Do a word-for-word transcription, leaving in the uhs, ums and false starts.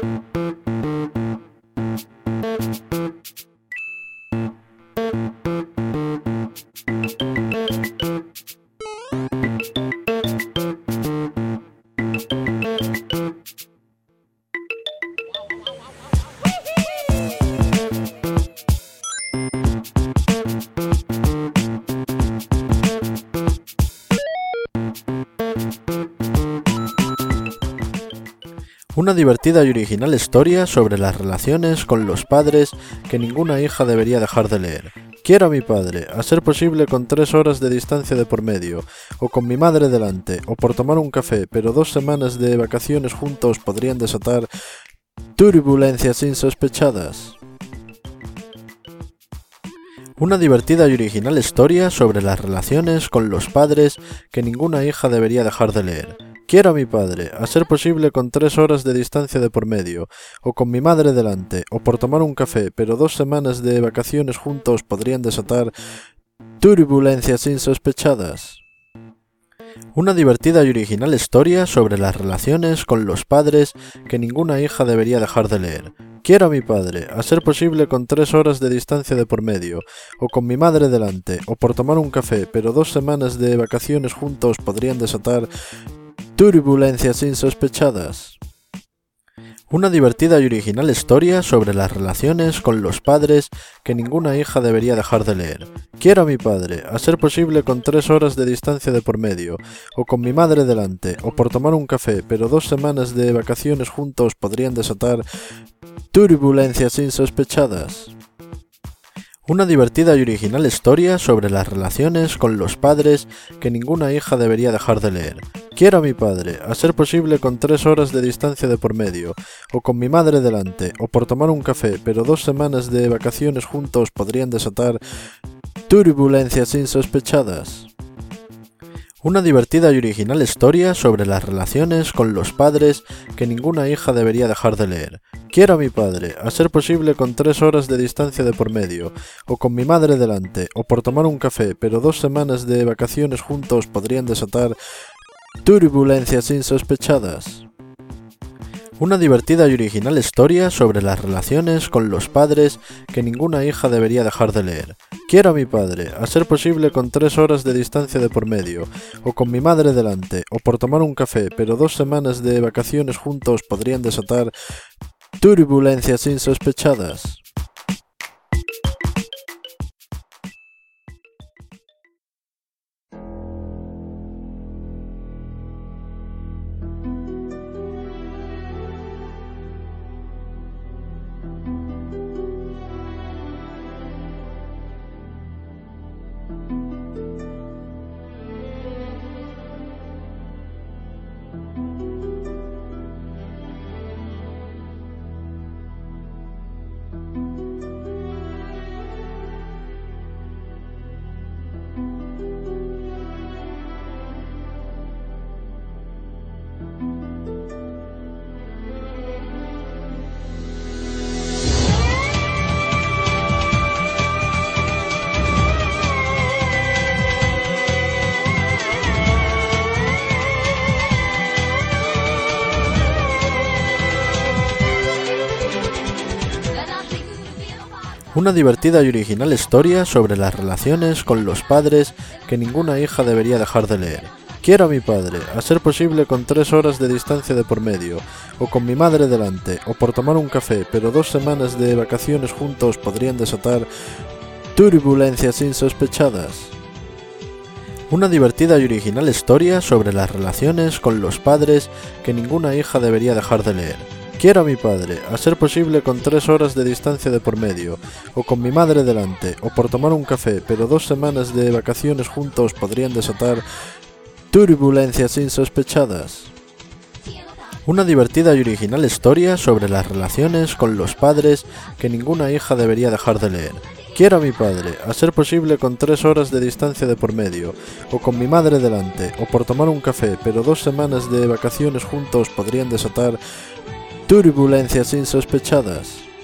Una divertida y original historia sobre las relaciones con los padres que ninguna hija debería dejar de leer. Quiero a mi padre, a ser posible con tres horas de distancia de por medio, o con mi madre delante, o por tomar un café, pero dos semanas de vacaciones juntos podrían desatar turbulencias insospechadas. Una divertida y original historia sobre las relaciones con los padres que ninguna hija debería dejar de leer. Quiero a mi padre, a ser posible con tres horas de distancia de por medio, o con mi madre delante, o por tomar un café, pero dos semanas de vacaciones juntos podrían desatar turbulencias insospechadas. Una divertida y original historia sobre las relaciones con los padres que ninguna hija debería dejar de leer. Quiero a mi padre, a ser posible con tres horas de distancia de por medio, o con mi madre delante, o por tomar un café, pero dos semanas de vacaciones juntos podrían desatar turbulencias insospechadas. Una divertida y original historia sobre las relaciones con los padres que ninguna hija debería dejar de leer. Quiero a mi padre, a ser posible con tres horas de distancia de por medio, o con mi madre delante, o por tomar un café, pero dos semanas de vacaciones juntos podrían desatar turbulencias insospechadas. Una divertida y original historia sobre las relaciones con los padres que ninguna hija debería dejar de leer. Quiero a mi padre, a ser posible con tres horas de distancia de por medio, o con mi madre delante, o por tomar un café, pero dos semanas de vacaciones juntos podrían desatar turbulencias insospechadas. Una divertida y original historia sobre las relaciones con los padres que ninguna hija debería dejar de leer. Quiero a mi padre, a ser posible con tres horas de distancia de por medio, o con mi madre delante, o por tomar un café, pero dos semanas de vacaciones juntos podrían desatar turbulencias insospechadas. Una divertida y original historia sobre las relaciones con los padres que ninguna hija debería dejar de leer. Quiero a mi padre, a ser posible con tres horas de distancia de por medio, o con mi madre delante, o por tomar un café, pero dos semanas de vacaciones juntos podrían desatar turbulencias insospechadas. Una divertida y original historia sobre las relaciones con los padres que ninguna hija debería dejar de leer. Quiero a mi padre, a ser posible con tres horas de distancia de por medio, o con mi madre delante, o por tomar un café, pero dos semanas de vacaciones juntos podrían desatar turbulencias insospechadas. Una divertida y original historia sobre las relaciones con los padres que ninguna hija debería dejar de leer. Quiero a mi padre, a ser posible con tres horas de distancia de por medio, o con mi madre delante, o por tomar un café, pero dos semanas de vacaciones juntos podrían desatar turbulencias insospechadas. Una divertida y original historia sobre las relaciones con los padres que ninguna hija debería dejar de leer. Quiero a mi padre, a ser posible con tres horas de distancia de por medio, o con mi madre delante, o por tomar un café, pero dos semanas de vacaciones juntos podrían desatar turbulencias insospechadas.